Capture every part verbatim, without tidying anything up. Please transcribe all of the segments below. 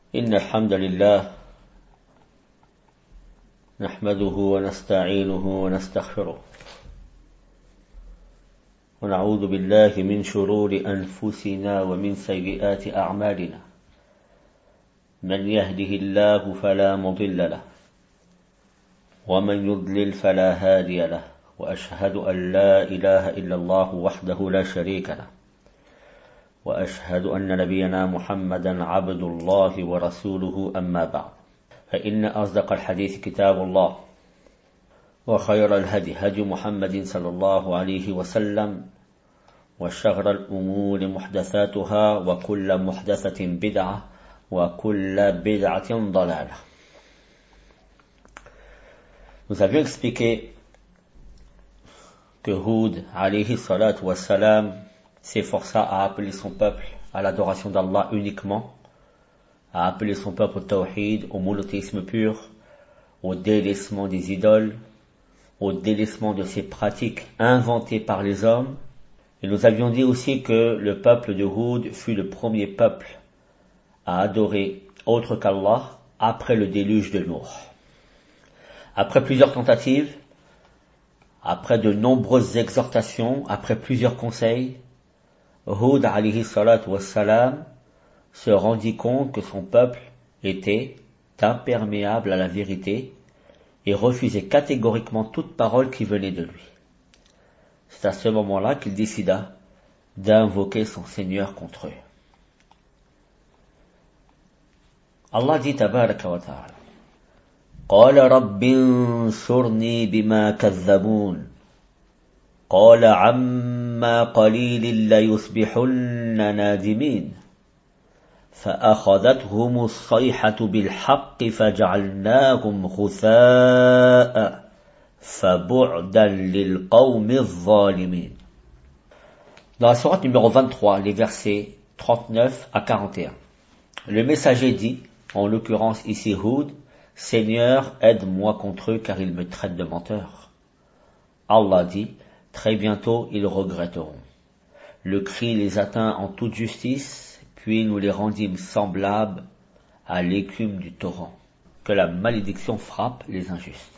إن الحمد لله نحمده ونستعينه ونستغفره ونعوذ بالله من شرور أنفسنا ومن سيئات أعمالنا من يهده الله فلا مضل له ومن يضلل فلا هادي له وأشهد أن لا إله إلا الله وحده لا شريك له وأشهد أن نبينا محمدا عبد الله ورسوله أما بعد فإن أصدق الحديث كتاب الله وخير الهدي هدي محمد صلى الله عليه وسلم وشر الأمور محدثاتها وكل محدثة بدعة وكل بدعة ضلالة. Nous avions expliqué que Hud alayhi salatu wassalam s'efforça à appeler son peuple à l'adoration d'Allah uniquement, à appeler son peuple au tawhid, au monothéisme pur, au délaissement des idoles, au délaissement de ces pratiques inventées par les hommes. Et nous avions dit aussi que le peuple de Hud fut le premier peuple à adorer autre qu'Allah après le déluge de Nour. Après plusieurs tentatives, après de nombreuses exhortations, après plusieurs conseils, Hud alayhi salatu wassalam se rendit compte que son peuple était imperméable à la vérité et refusait catégoriquement toute parole qui venait de lui. C'est à ce moment-là qu'il décida d'invoquer son Seigneur contre eux. Allah dit tabaraka wa ta'ala: قال رب انصرني بما كذبون قال عما قليل ليصبحن نادمين فأخذتهم الصيحة بالحق فجعلناهم غثاء فبعدا للقوم الظالمين. Dans la sourate numéro vingt-trois, les versets trente-neuf à quarante et un, le messager dit, en l'occurrence ici Hud: Seigneur, aide-moi contre eux car ils me traitent de menteur. Allah dit: très bientôt ils regretteront. Le cri les atteint en toute justice, puis nous les rendîmes semblables à l'écume du torrent. Que la malédiction frappe les injustes.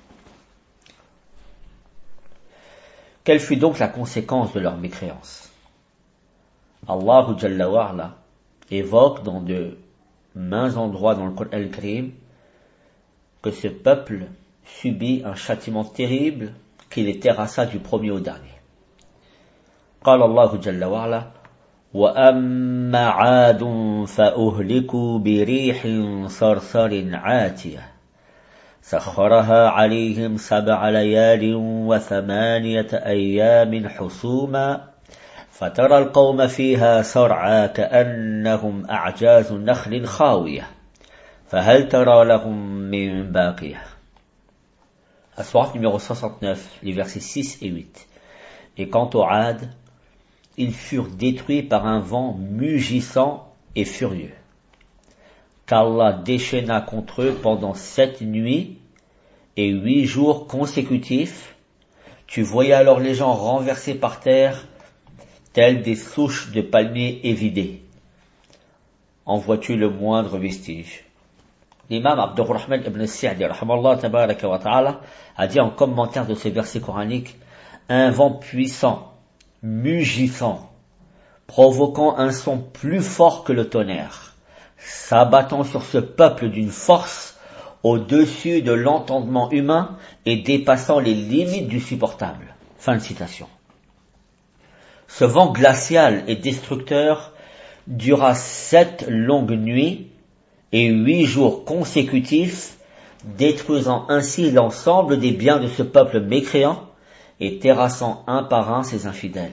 Quelle fut donc la conséquence de leur mécréance? Allah Jalla wa Ala évoque dans de maints endroits dans le Coran al-Karim que ce peuple subit un châtiment terrible qui les terrassa du premier au dernier. قال الله جل وعلا: وأما عاد فأهلكوا بريح صرصر عاتية سخرها عليهم سبع ليال وثمانية أيام حسوما فترى القوم فيها صرعى كأنهم أعجاز نخل خاوية فهل ترى لهم من باقية. La sourate numéro soixante-neuf, les versets six et huit. Et quant aux Had, ils furent détruits par un vent mugissant et furieux, qu'Allah déchaîna contre eux pendant sept nuits et huit jours consécutifs. Tu voyais alors les gens renversés par terre, tels des souches de palmiers évidées. En vois-tu le moindre vestige? L'imam Abdurrahman ibn Sa'di rahmallahu tabaraka wa ta'ala a dit en commentaire de ces versets coraniques: un vent puissant, mugissant, provoquant un son plus fort que le tonnerre, s'abattant sur ce peuple d'une force au-dessus de l'entendement humain et dépassant les limites du supportable. Fin de citation. Ce vent glacial et destructeur dura sept longues nuits et huit jours consécutifs, détruisant ainsi l'ensemble des biens de ce peuple mécréant et terrassant un par un ses infidèles.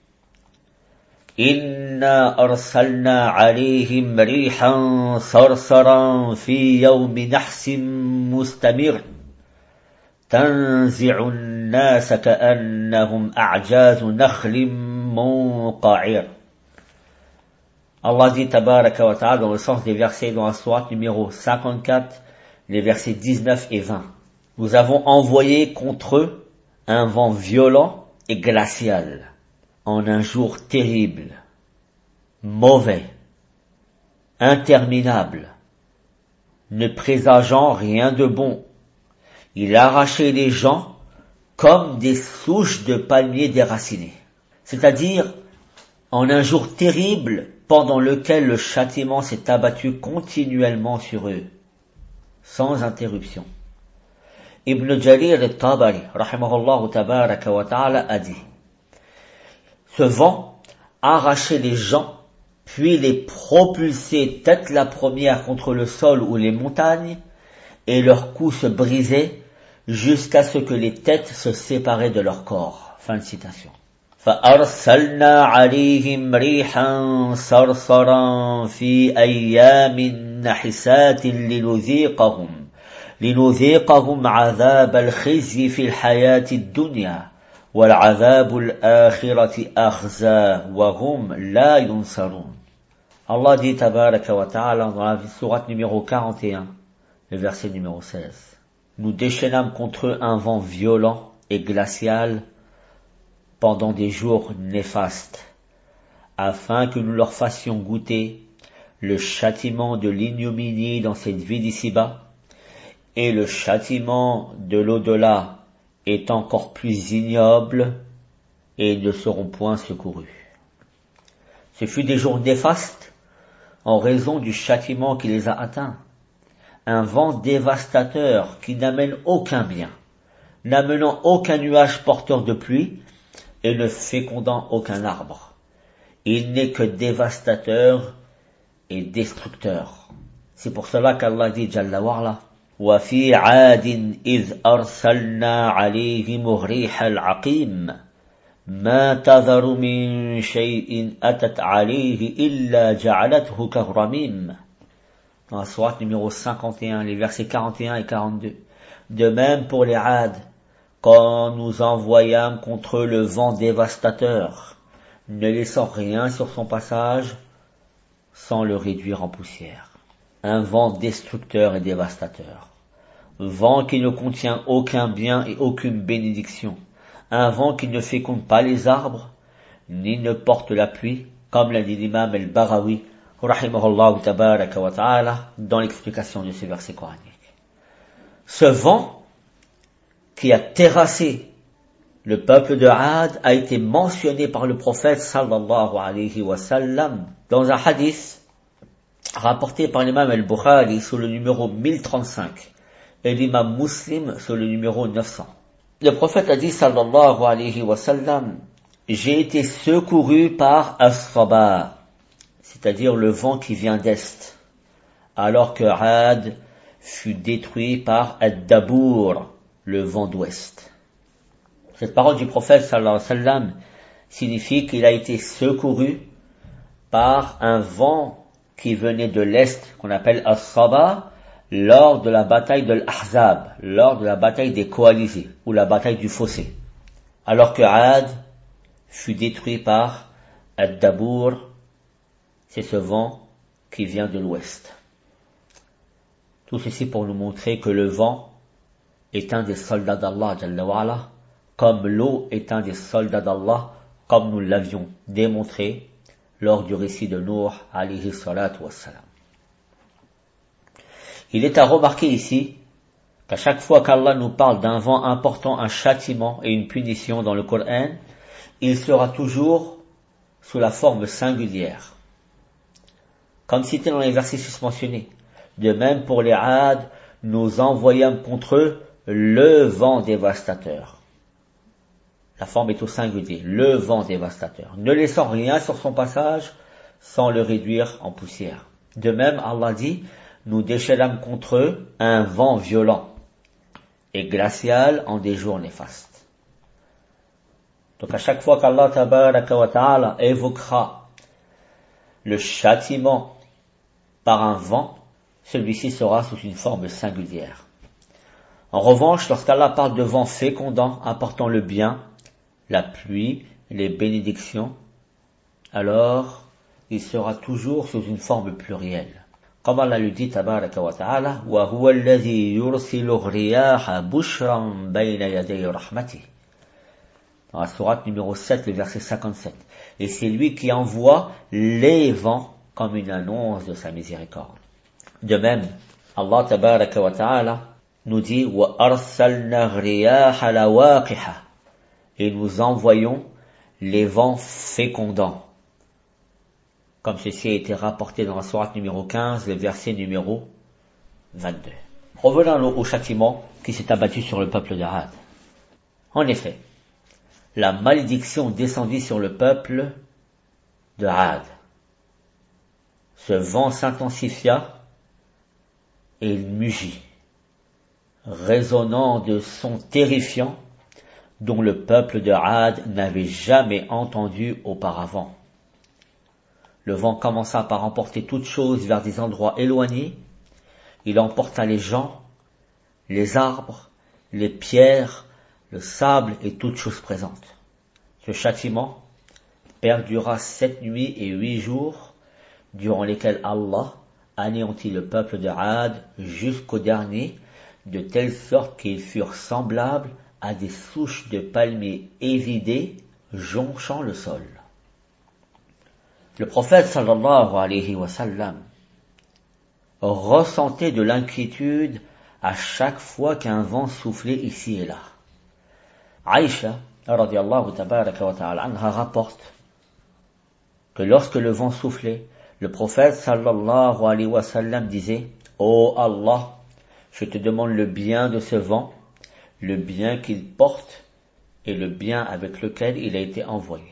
Inna arsalna alayhim rihan sarsaran fi yawmi nahsin mustamir tanzi'u an-nas ka'annahum a'jazu nakhlin munqa'ir. Allah dit tabaraka wa ta'ala dans le sens des versets dans la sourate numéro cinquante-quatre, les versets dix-neuf et vingt. Nous avons envoyé contre eux un vent violent et glacial, en un jour terrible, mauvais, interminable, ne présageant rien de bon. Il arrachait les gens comme des souches de palmiers déracinées. C'est-à-dire, en un jour terrible pendant lequel le châtiment s'est abattu continuellement sur eux, sans interruption. Ibn Jarir al-Tabari, rahimahullah tabaraka wa ta'ala, a dit: ce vent arrachait les gens, puis les propulsait tête la première contre le sol ou les montagnes, et leurs coups se brisaient jusqu'à ce que les têtes se séparaient de leur corps. Fin de citation. فأرسلنا عليهم ريحا صرصرا في أيام نحسات لنذيقهم لنذيقهم عذاب الخزي في الحياة الدنيا والعذاب الآخرة أخزى وهم لا ينصرون. Allah dit tabaraka wa ta'ala dans la sourate numéro quarante et un, le verset numéro seize. Nous déchaînâmes contre eux un vent violent et glacial pendant des jours néfastes, afin que nous leur fassions goûter le châtiment de l'ignominie dans cette vie d'ici-bas, et le châtiment de l'au-delà est encore plus ignoble, et ne seront point secourus. Ce fut des jours néfastes en raison du châtiment qui les a atteints, un vent dévastateur qui n'amène aucun bien, n'amenant aucun nuage porteur de pluie, et ne fécondant aucun arbre. Il n'est que dévastateur et destructeur. C'est pour cela qu'Allah dit Jalla wa'ala: وَفِي عَادٍ إِذْ أَرْسَلْنَا عَلَيْهِمُ الرِّيحَ الْعَقِيمَ مَا تَذَرُ مِنْ شَيْءٍ أَتَتْ عَلَيْهِ إِلَّا جَعَلَتْهُ كَالرَّمِيمِ. Dans la sourate numéro cinquante et un, les versets quarante et un et quarante-deux. De même pour les Ad, quand nous envoyâmes contre eux le vent dévastateur, ne laissant rien sur son passage, sans le réduire en poussière. Un vent destructeur et dévastateur. Vent qui ne contient aucun bien et aucune bénédiction. Un vent qui ne féconde pas les arbres, ni ne porte la pluie, comme l'a dit l'imam al-Barawi, rahimahullah tabaraka wa ta'ala, dans l'explication de ces versets coraniques. Ce vent qui a terrassé le peuple de Ad a été mentionné par le prophète sallallahu alayhi wa sallam dans un hadith rapporté par l'imam al-Bukhari sous le numéro mille trente-cinq et l'imam Muslim sous le numéro neuf cents. Le prophète a dit sallallahu alayhi wa sallam: j'ai été secouru par As-Saba, c'est-à-dire le vent qui vient d'est, alors que Ad fut détruit par Ad-Dabour, le vent d'ouest. Cette parole du prophète sallallahu alayhi wa sallam signifie qu'il a été secouru par un vent qui venait de l'est, qu'on appelle As-Saba, lors de la bataille de l'Ahzab, lors de la bataille des coalisés, ou la bataille du fossé. Alors que Ad fut détruit par Ad-Dabour, c'est ce vent qui vient de l'ouest. Tout ceci pour nous montrer que le vent est un des soldats d'Allah, Jalla wa'ala, comme l'eau est un des soldats d'Allah, comme nous l'avions démontré lors du récit de Nuh, alayhi salatu wassalam. Il est à remarquer ici qu'à chaque fois qu'Allah nous parle d'un vent important, un châtiment et une punition dans le Coran, il sera toujours sous la forme singulière. Comme cité dans les versets susmentionnés. De même pour les Ad, nous envoyâmes contre eux le vent dévastateur. La forme est au singulier, le vent dévastateur, ne laissant rien sur son passage sans le réduire en poussière. De même, Allah dit: nous déchaînâmes contre eux un vent violent et glacial en des jours néfastes. Donc à chaque fois qu'Allah tabaraka wa ta'ala évoquera le châtiment par un vent, celui-ci sera sous une forme singulière. En revanche, lorsqu'Allah parle de vent fécondant, apportant le bien, la pluie, les bénédictions, alors il sera toujours sous une forme plurielle. Comme Allah le dit, tabaraka wa ta'ala, wa huwa alladhi yursilu riyaha bushran bayna yaday rahmati. Dans la sourate numéro sept, le verset cinquante-sept. Et c'est lui qui envoie les vents comme une annonce de sa miséricorde. De même, Allah tabaraka wa ta'ala nous dit wa arsalna riyaha lawaqiha, et nous envoyons les vents fécondants, comme ceci a été rapporté dans la sourate numéro quinze, le verset numéro vingt-deux. Revenons au châtiment qui s'est abattu sur le peuple de Ad. En effet, la malédiction descendit sur le peuple de Ad. Ce vent s'intensifia et il mugit, résonnant de sons terrifiants dont le peuple de Ad n'avait jamais entendu auparavant. Le vent commença par emporter toutes choses vers des endroits éloignés. Il emporta les gens, les arbres, les pierres, le sable et toutes choses présentes. Ce châtiment perdura sept nuits et huit jours, durant lesquels Allah anéantit le peuple de Ad jusqu'au dernier, de telle sorte qu'ils furent semblables à des souches de palmiers évidées jonchant le sol. Le prophète sallallahu alayhi wa sallam ressentait de l'inquiétude à chaque fois qu'un vent soufflait ici et là. Aïcha, radiyallahu tabaraka wa ta'ala anha, rapporte que lorsque le vent soufflait, le prophète sallallahu alayhi wa sallam disait « Ô Allah, je te demande le bien de ce vent, le bien qu'il porte et le bien avec lequel il a été envoyé.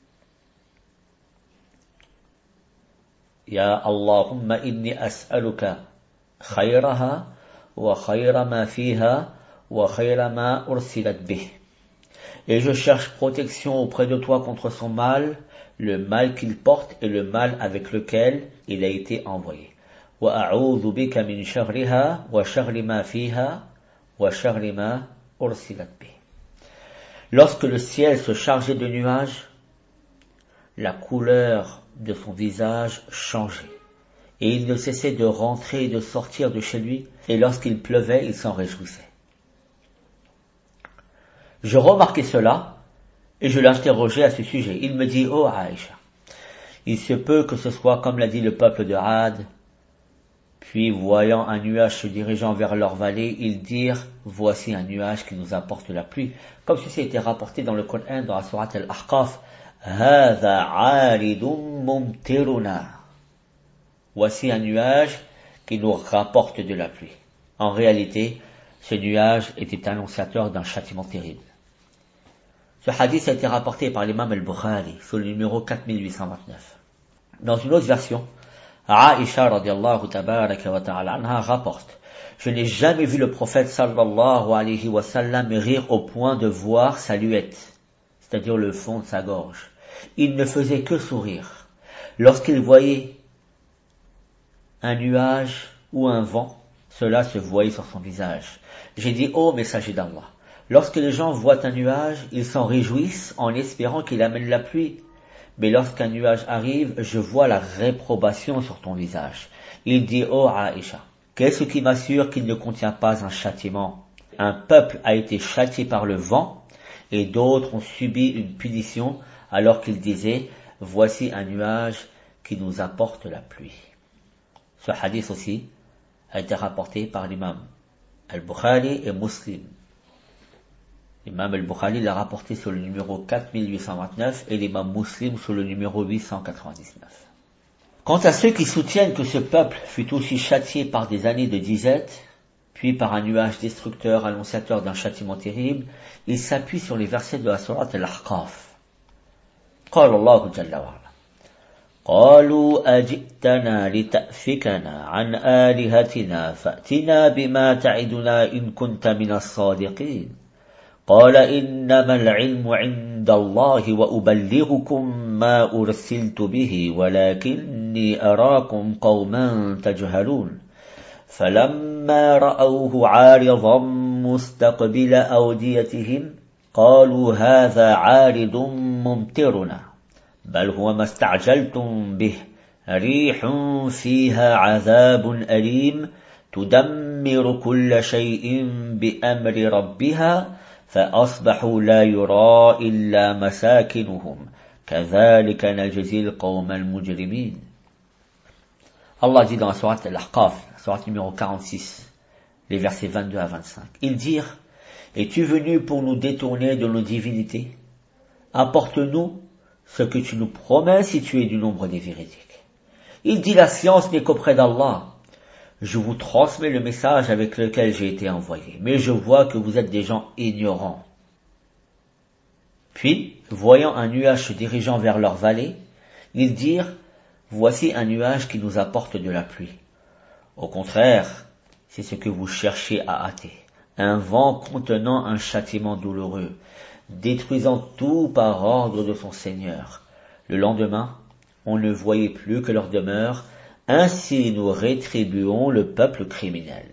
Ya Allahumma inni as'aluka khayraha wa khayra ma fiha wa khayra ma ursilat bih. Et je cherche protection auprès de toi contre son mal, le mal qu'il porte et le mal avec lequel il a été envoyé. Wa a'udhu bika min sharriha wa sharri ma fiha wa sharri ma ursilat bih. Lorsque le ciel se chargeait de nuages, la couleur de son visage changeait, et il ne cessait de rentrer et de sortir de chez lui, et lorsqu'il pleuvait, il s'en réjouissait. Je remarquai cela, et je l'interrogeai à ce sujet. Il me dit, oh Aïcha, il se peut que ce soit comme l'a dit le peuple de Ad. Puis, voyant un nuage se dirigeant vers leur vallée, ils dirent, voici un nuage qui nous apporte la pluie. Comme ceci a été rapporté dans le Coran, dans la sourate Al-Ahqaf, هذا عارض ممطرنا. Voici un nuage qui nous rapporte de la pluie. En réalité, ce nuage était annonciateur d'un châtiment terrible. Ce hadith a été rapporté par l'imam al-Bukhari sous le numéro quatre mille huit cent vingt-neuf. Dans une autre version, Aïcha radiyallahu tabaraka wa ta'ala anha rapporte: je n'ai jamais vu le prophète sallallahu alayhi wa sallam rire au point de voir sa luette, c'est-à-dire le fond de sa gorge. Il ne faisait que sourire. Lorsqu'il voyait un nuage ou un vent, cela se voyait sur son visage. J'ai dit, ô messager d'Allah, lorsque les gens voient un nuage, ils s'en réjouissent en espérant qu'il amène la pluie. Mais lorsqu'un nuage arrive, je vois la réprobation sur ton visage. Il dit, ô Aïcha, qu'est-ce qui m'assure qu'il ne contient pas un châtiment? Un peuple a été châtié par le vent, et d'autres ont subi une punition alors qu'ils disaient, voici un nuage qui nous apporte la pluie. Ce hadith aussi a été rapporté par l'imam al-Bukhari et Muslim. L'imam al-Bukhari l'a rapporté sur le numéro quatre mille huit cent vingt-neuf et l'imam Muslim sur le numéro huit cent quatre-vingt-dix-neuf. Quant à ceux qui soutiennent que ce peuple fut aussi châtié par des années de disette, puis par un nuage destructeur annonciateur d'un châtiment terrible, ils s'appuient sur les versets de la sourate Al-Ahqaf. قال الله جل وعلا قالوا أجئتنا لتأفكنا عن آلهتنا فأتنا بما تعدنا إن كنت من الصادقين قال إنما العلم عند الله وأبلغكم ما أرسلت به ولكني أراكم قوما تجهلون فلما رأوه عارضا مستقبل أوديتهم قالوا هذا عارض ممطرنا بل هو ما استعجلتم به ريح فيها عذاب أليم تدمر كل شيء بأمر ربها فأصبحوا لا يرى إلا مساكنهم كذلك نجزي القوم المجرمين. Allah dit dans la sourate Al-Ahqaf, la sourate numéro quarante-six, les versets vingt-deux à vingt-cinq. Ils dirent, es-tu venu pour nous détourner de nos divinités? Apporte-nous ce que tu nous promets si tu es du nombre des véridiques. Il dit, la science n'est qu'auprès d'Allah. Je vous transmets le message avec lequel j'ai été envoyé, mais je vois que vous êtes des gens ignorants. Puis, voyant un nuage se dirigeant vers leur vallée, ils dirent, voici un nuage qui nous apporte de la pluie. Au contraire, c'est ce que vous cherchez à hâter. Un vent contenant un châtiment douloureux, détruisant tout par ordre de son Seigneur. Le lendemain, on ne voyait plus que leur demeure, ainsi nous rétribuons le peuple criminel.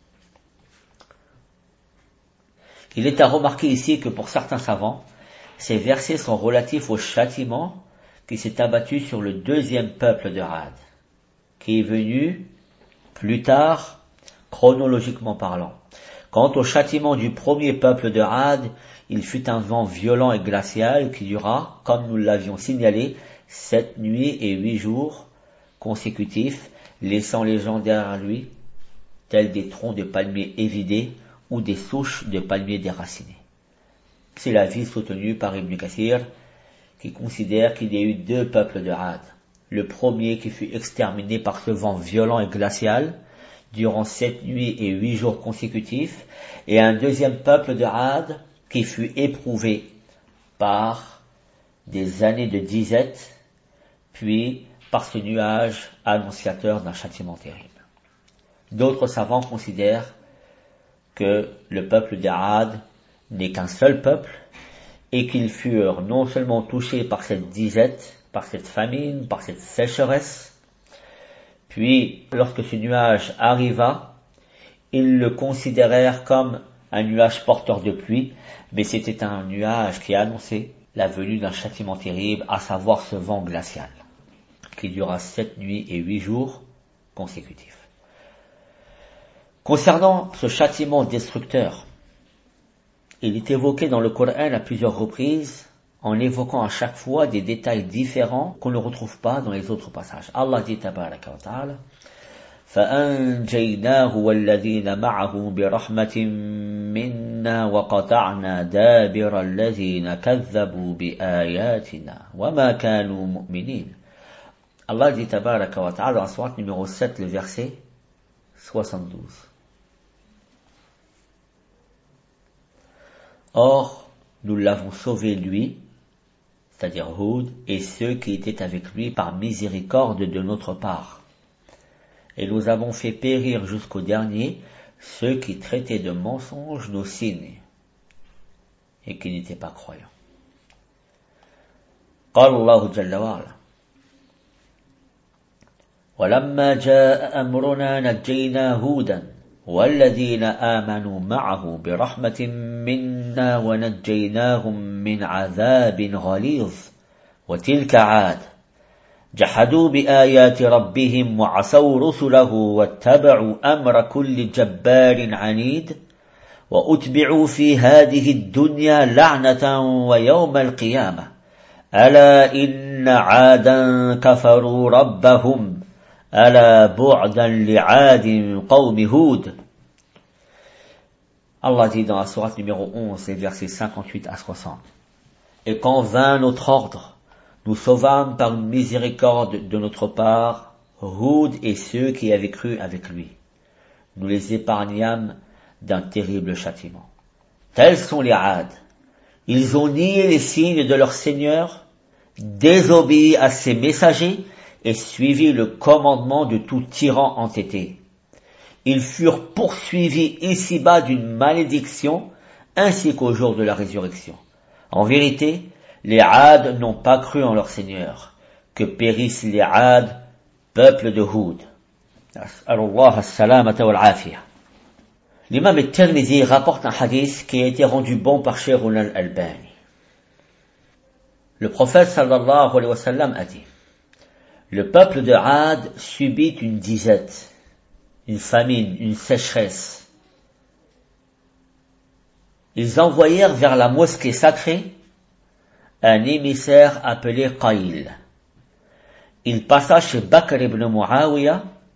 Il est à remarquer ici que pour certains savants, ces versets sont relatifs au châtiment qui s'est abattu sur le deuxième peuple de Ad, qui est venu plus tard, chronologiquement parlant. Quant au châtiment du premier peuple de Ad, il fut un vent violent et glacial qui dura, comme nous l'avions signalé, sept nuits et huit jours consécutifs, laissant les gens derrière lui, tels des troncs de palmiers évidés ou des souches de palmiers déracinés. C'est l'avis soutenu par Ibn Kathir, qui considère qu'il y a eu deux peuples de Ad. Le premier qui fut exterminé par ce vent violent et glacial, durant sept nuits et huit jours consécutifs, et un deuxième peuple de Ad qui fut éprouvé par des années de disette, puis par ce nuage annonciateur d'un châtiment terrible. D'autres savants considèrent que le peuple de Ad n'est qu'un seul peuple, et qu'ils furent non seulement touchés par cette disette, par cette famine, par cette sécheresse, puis lorsque ce nuage arriva, ils le considérèrent comme un nuage porteur de pluie, mais c'était un nuage qui annonçait la venue d'un châtiment terrible, à savoir ce vent glacial, qui dura sept nuits et huit jours consécutifs. Concernant ce châtiment destructeur, il est évoqué dans le Coran à plusieurs reprises, en évoquant à chaque fois des détails différents qu'on ne retrouve pas dans les autres passages. Allah dit tabaraka wa ta'ala, فَأَنْجَيْنَاهُ وَالَّذِينَ مَعَهُ بِرَحْمَةٍ مِنَّا وَقَطَعْنَا دَابِرَ الَّذِينَ كَذَّبُوا بِآيَاتِنَا وَمَا كَانُوا مُؤْمِنِينَ. Allah dit tabaraka wa ta'ala dans la sourate numéro sept, le verset soixante-douze. Or, nous l'avons sauvé lui, c'est-à-dire Hud, et ceux qui étaient avec lui par miséricorde de notre part. Et nous avons fait périr jusqu'au dernier ceux qui traitaient de mensonges nos signes et qui n'étaient pas croyants. قال الله جل وعلا ولما جاء أمرنا نجينا هودا والذين آمنوا معه برحمة منا ونجيناهم من عذاب غليظ وتلك عاد جحدوا بآيات ربهم وعصوا رسله واتبعوا أمر كل جبار عنيد وأتبعوا في هذه الدنيا لعنة ويوم القيامة ألا إن عادا كفروا ربهم ألا بعدا لعاد قوم هود. Allah dit dans la sourate numéro onze, les versets cinquante-huit à soixante. Et quand vint notre ordre, nous sauvâmes par une miséricorde de notre part Hud et ceux qui avaient cru avec lui. Nous les épargnâmes d'un terrible châtiment. Tels sont les Ad. Ils ont nié les signes de leur Seigneur, désobéi à ses messagers et suivi le commandement de tout tyran entêté. Ils furent poursuivis ici-bas d'une malédiction ainsi qu'au jour de la résurrection. En vérité, les Ad n'ont pas cru en leur Seigneur. Que périssent les Ad, peuple de Hud. As'alullah as-salamata wal-afiyah. L'imam al-Tirmidhi rapporte un hadith qui a été rendu bon par Cheikh al-Albani. Le prophète sallallahu alayhi wa sallam a dit: le peuple de Ad subit une disette, une famine, une sécheresse. Ils envoyèrent vers la mosquée sacrée un émissaire appelé Qaïl. Il passa chez Bakr ibn Muawiyah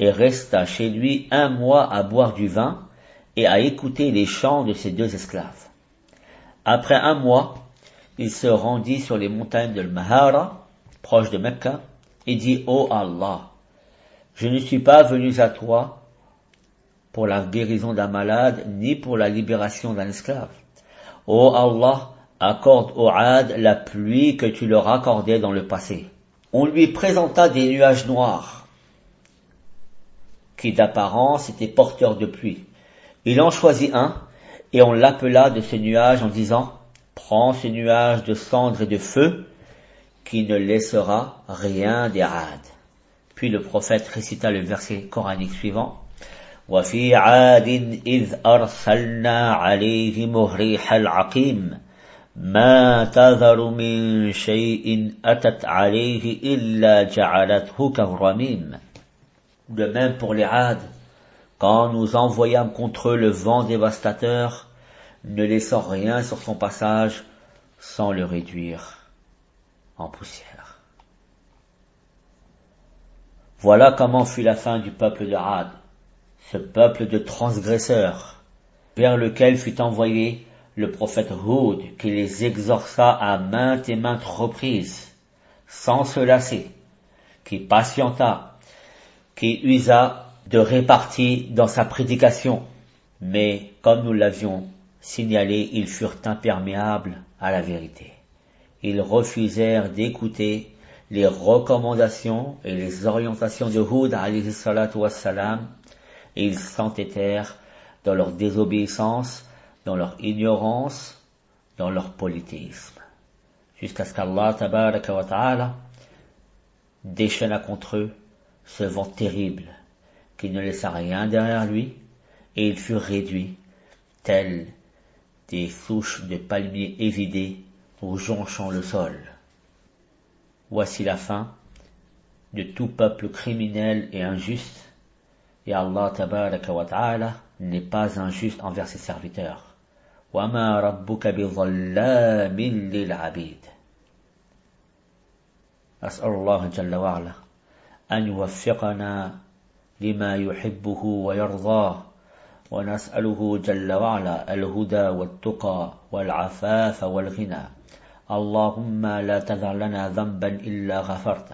et resta chez lui un mois à boire du vin et à écouter les chants de ses deux esclaves. Après un mois, il se rendit sur les montagnes de Mahara, proche de Mecca, et dit « Ô Allah, je ne suis pas venu à toi pour la guérison d'un malade, ni pour la libération d'un esclave. Ô Allah, accorde au Ad la pluie que tu leur accordais dans le passé. » On lui présenta des nuages noirs, qui d'apparence étaient porteurs de pluie. Il en choisit un, et on l'appela de ce nuage en disant « Prends ce nuage de cendres et de feu, qui ne laissera rien des Ad. » Puis le prophète récita le verset coranique suivant. وَفِي عَادٍ إِذْ أَرْسَلْنَا عَلَيْهِمُ الرِّيحَ الْعَقِيمَ مَا تَذَرُ مِنْ شَيْءٍ أَتَتْ عَلَيْهِ إِلَّا جَعَلَتْهُ كَالرَّمِيمِ. De même pour les Ad, quand nous envoyâmes contre eux le vent dévastateur, ne laissant rien sur son passage sans le réduire en poussière. Voilà comment fut la fin du peuple de Ad, ce peuple de transgresseurs, vers lequel fut envoyé le prophète Hud, qui les exhorta à maintes et maintes reprises, sans se lasser, qui patienta, qui usa de répartie dans sa prédication. Mais, comme nous l'avions signalé, ils furent imperméables à la vérité. Ils refusèrent d'écouter les recommandations et les orientations de Hud alayhi salatu wassalam, et ils s'entêtèrent dans leur désobéissance, dans leur ignorance, dans leur polythéisme. Jusqu'à ce qu'Allah tabaraka wa ta'ala déchaîna contre eux ce vent terrible, qui ne laissa rien derrière lui, et ils furent réduits, tels des souches de palmiers évidés ou jonchant le sol. Voici la fin de tout peuple criminel et injuste, et Allah tabaraka wa ta'ala n'est pas injuste envers ses serviteurs. وَمَا رَبُّكَ بِظَلَّامٍ لِلْعَبِيدِ. أسأل الله جل وعلا أن يوفقنا لما يحبه ويرضاه، ونسأله جل وعلا الهدى والتقى والعفاف والغنى. اللهم لا تدع لنا ذنبا إلا غفرته،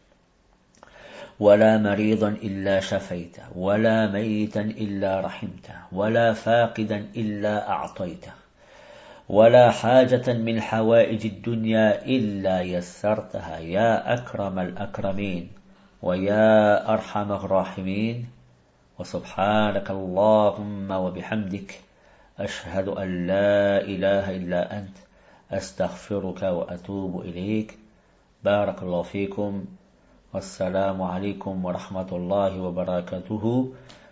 ولا مريضا إلا شفيته، ولا ميتا إلا رحمته، ولا فاقدا إلا أعطيته، ولا حاجة من حوائج الدنيا إلا يسرتها يا أكرم الأكرمين ويا أرحم الراحمين. وسبحانك اللهم وبحمدك أشهد أن لا إله إلا أنت أستغفرك وأتوب إليك. بارك الله فيكم، والسلام عليكم ورحمة الله وبركاته.